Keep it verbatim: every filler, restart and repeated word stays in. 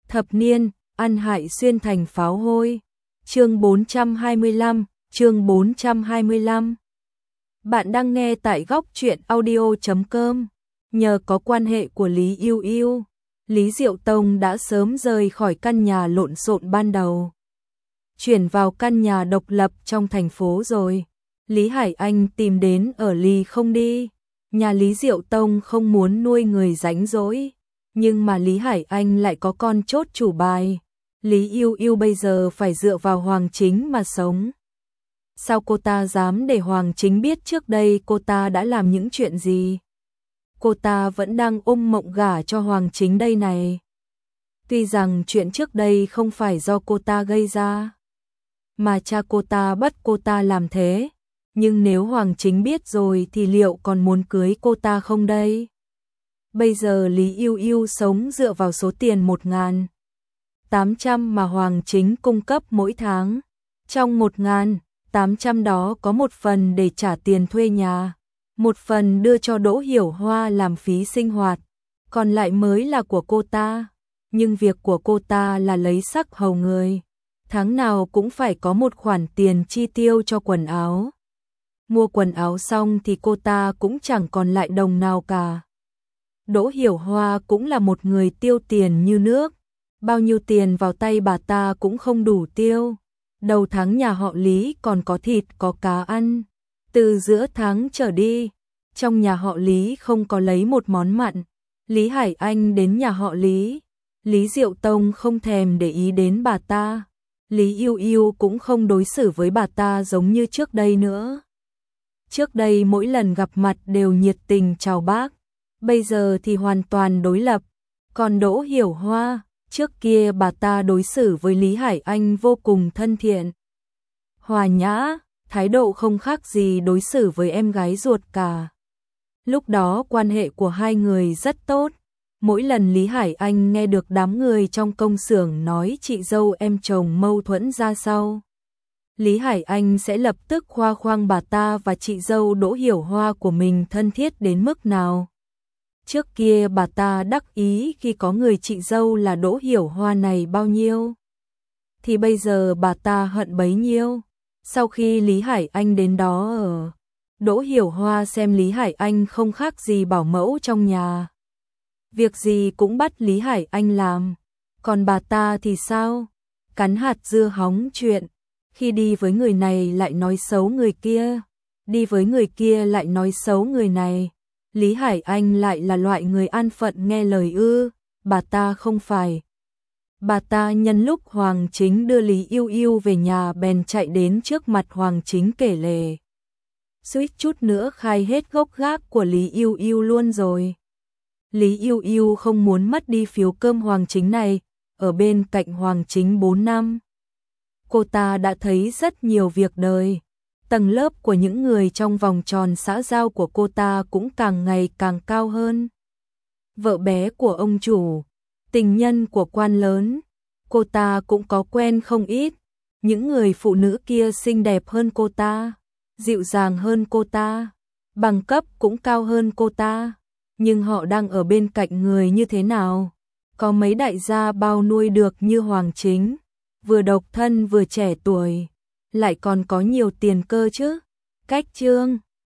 Thập niên, ăn hại xuyên thành pháo hôi. Chương bốn trăm hai mươi lăm, chương bốn trăm hai mươi lăm. Bạn đang nghe tại góc truyện audio chấm com. Nhờ có quan hệ của Lý Yêu Yêu, Lý Diệu Tông đã sớm rời khỏi căn nhà lộn xộn ban đầu, chuyển vào căn nhà độc lập trong thành phố rồi. Lý Hải Anh tìm đến ở Lý không đi. Nhà Lý Diệu Tông không muốn nuôi người rảnh rỗi, nhưng mà Lý Hải Anh lại có con chốt chủ bài. Lý Yêu Yêu bây giờ phải dựa vào Hoàng Chính mà sống. Sao cô ta dám để Hoàng Chính biết trước đây cô ta đã làm những chuyện gì? Cô ta vẫn đang ôm mộng gả cho Hoàng Chính đây này. Tuy rằng chuyện trước đây không phải do cô ta gây ra, mà cha cô ta bắt cô ta làm thế, nhưng nếu Hoàng Chính biết rồi thì liệu còn muốn cưới cô ta không đây? Bây giờ Lý Yêu Yêu sống dựa vào số tiền một nghìn tám trăm mà Hoàng Chính cung cấp mỗi tháng. Trong một nghìn tám trăm đó có một phần để trả tiền thuê nhà, một phần đưa cho Đỗ Hiểu Hoa làm phí sinh hoạt, còn lại mới là của cô ta. Nhưng việc của cô ta là lấy sắc hầu người, tháng nào cũng phải có một khoản tiền chi tiêu cho quần áo. Mua quần áo xong thì cô ta cũng chẳng còn lại đồng nào cả. Đỗ Hiểu Hoa cũng là một người tiêu tiền như nước, bao nhiêu tiền vào tay bà ta cũng không đủ tiêu. Đầu tháng nhà họ Lý còn có thịt có cá ăn, từ giữa tháng trở đi, trong nhà họ Lý không có lấy một món mặn. Lý Hải Anh đến nhà họ Lý, Lý Diệu Tông không thèm để ý đến bà ta. Lý Yêu Yêu cũng không đối xử với bà ta giống như trước đây nữa. Trước đây mỗi lần gặp mặt đều nhiệt tình chào bác, bây giờ thì hoàn toàn đối lập. Còn Đỗ Hiểu Hoa, trước kia bà ta đối xử với Lý Hải Anh vô cùng thân thiện, hòa nhã, thái độ không khác gì đối xử với em gái ruột cả. Lúc đó quan hệ của hai người rất tốt. Mỗi lần Lý Hải Anh nghe được đám người trong công xưởng nói chị dâu em chồng mâu thuẫn ra sao, Lý Hải Anh sẽ lập tức khoe khoang bà ta và chị dâu Đỗ Hiểu Hoa của mình thân thiết đến mức nào. Trước kia bà ta đắc ý khi có người chị dâu là Đỗ Hiểu Hoa này bao nhiêu, thì bây giờ bà ta hận bấy nhiêu. Sau khi Lý Hải Anh đến đó ở, Đỗ Hiểu Hoa xem Lý Hải Anh không khác gì bảo mẫu trong nhà, việc gì cũng bắt Lý Hải Anh làm. Còn bà ta thì sao? Cắn hạt dưa hóng chuyện, khi đi với người này lại nói xấu người kia, đi với người kia lại nói xấu người này. Lý Hải Anh lại là loại người an phận nghe lời ư? Bà ta không phải. Bà ta nhân lúc Hoàng Chính đưa Lý Yêu Yêu về nhà bèn chạy đến trước mặt Hoàng Chính kể lể, suýt chút nữa khai hết gốc gác của Lý Yêu Yêu luôn rồi. Lý Yêu Yêu không muốn mất đi phiếu cơm Hoàng Chính này, ở bên cạnh Hoàng Chính bốn năm. Cô ta đã thấy rất nhiều việc đời, tầng lớp của những người trong vòng tròn xã giao của cô ta cũng càng ngày càng cao hơn. Vợ bé của ông chủ, tình nhân của quan lớn, cô ta cũng có quen không ít. Những người phụ nữ kia xinh đẹp hơn cô ta, dịu dàng hơn cô ta, bằng cấp cũng cao hơn cô ta. Nhưng họ đang ở bên cạnh người như thế nào? Có mấy đại gia bao nuôi được như Hoàng Chính, vừa độc thân vừa trẻ tuổi, lại còn có nhiều tiền cơ chứ. Cách chương